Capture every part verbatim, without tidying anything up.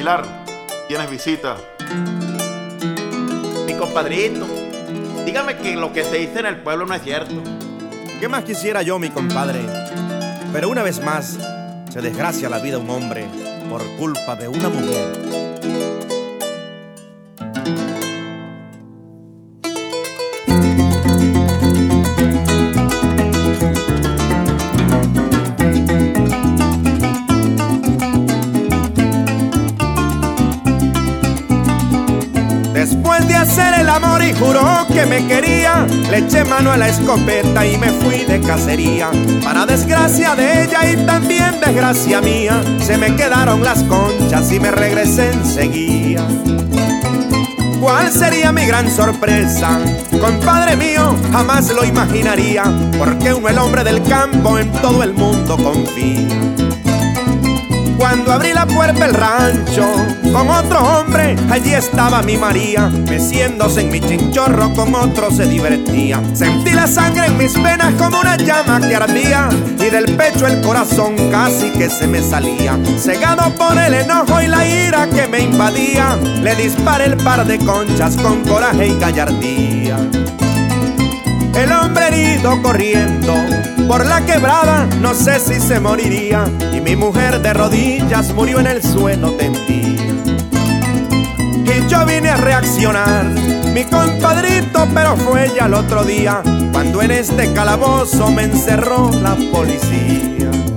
Aguilar, tienes visita. Mi compadrito, dígame que lo que se dice en el pueblo no es cierto. ¿Qué más quisiera yo, mi compadre? Pero una vez más, se desgracia la vida a un hombre por culpa de una mujer. Después de hacer el amor y juró que me quería, le eché mano a la escopeta y me fui de cacería. Para desgracia de ella y también desgracia mía, se me quedaron las conchas y me regresé enseguida. ¿Cuál sería mi gran sorpresa? Compadre mío, jamás lo imaginaría, porque uno, el hombre del campo, en todo el mundo confía. Cuando abrí la puerta del rancho con otro hombre, allí estaba mi María, meciéndose en mi chinchorro, con otro se divertía. Sentí la sangre en mis venas como una llama que ardía, y del pecho el corazón casi que se me salía. Cegado por el enojo y la ira que me invadía, le disparé el par de conchas con coraje y gallardía. El hombre herido corriendo por la quebrada, no sé si se moriría, y mi mujer de rodillas murió en el suelo tendida. Y yo vine a reaccionar, mi compadrito, pero fue ya el otro día, cuando en este calabozo me encerró la policía.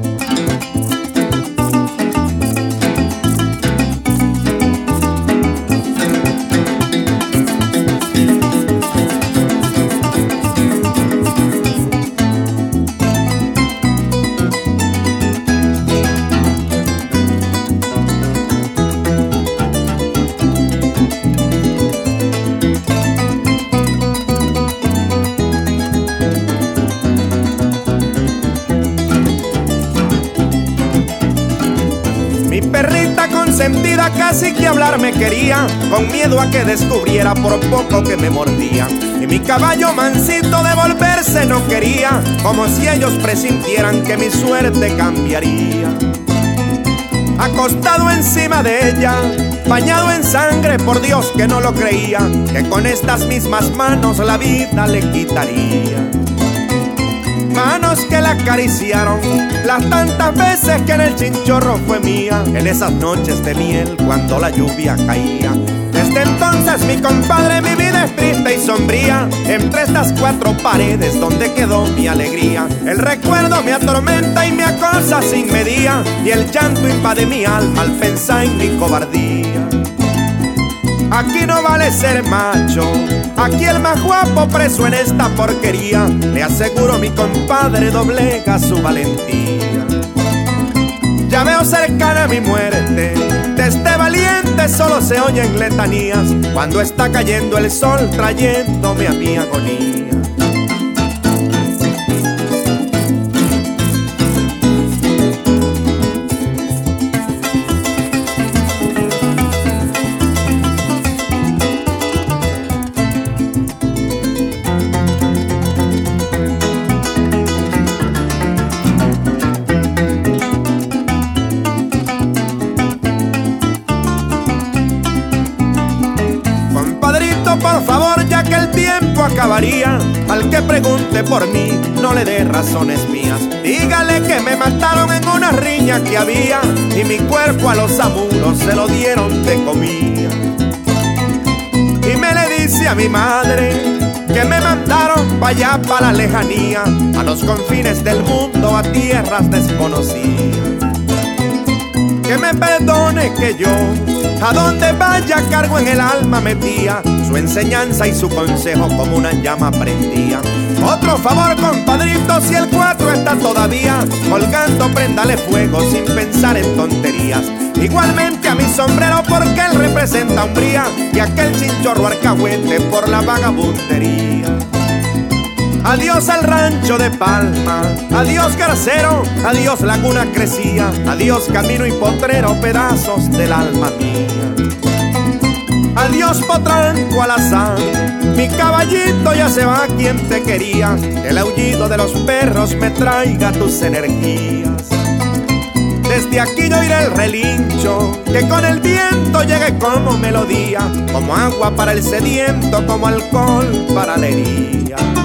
Consentida casi que hablar me quería, con miedo a que descubriera por poco que me mordía. Y mi caballo mansito de volverse no quería, como si ellos presintieran que mi suerte cambiaría. Acostado encima de ella, bañado en sangre, por Dios que no lo creía, que con estas mismas manos la vida le quitaría. Manos que la acariciaron las tantas veces que en el chinchorro fue mía, en esas noches de miel cuando la lluvia caía. Desde entonces, mi compadre, mi vida es triste y sombría, entre estas cuatro paredes donde quedó mi alegría. El recuerdo me atormenta y me acosa sin medida, y el llanto invade mi alma al pensar en mi cobardía. Aquí no vale ser macho, aquí el más guapo preso en esta porquería, le aseguro mi compadre doblega su valentía. Ya veo cercana mi muerte, de este valiente solo se oyen letanías, cuando está cayendo el sol trayéndome a mi agonía. Por favor, ya que el tiempo acabaría, al que pregunte por mí, no le dé razones mías. Dígale que me mataron en una riña que había, y mi cuerpo a los amuros se lo dieron de comida. Y me le dice a mi madre que me mandaron para allá, para la lejanía, a los confines del mundo, a tierras desconocidas. Que me perdone que yo, a donde vaya, cargo en el alma metía su enseñanza y su consejo como una llama prendía. Otro favor, compadrito, si el cuatro está todavía colgando, préndale fuego sin pensar en tonterías. Igualmente a mi sombrero, porque él representa hombría, y aquel chinchorro alcahuete por la vagabundería. Adiós al rancho de Palma, adiós Garcero, adiós Laguna Crecía, adiós camino y potrero, pedazos del alma mía. Adiós Potranco Alazán, mi caballito ya se va, quien te quería, que el aullido de los perros me traiga tus energías. desde aquí yo iré el relincho, que con el viento llegue como melodía, como agua para el sediento, como alcohol para la herida.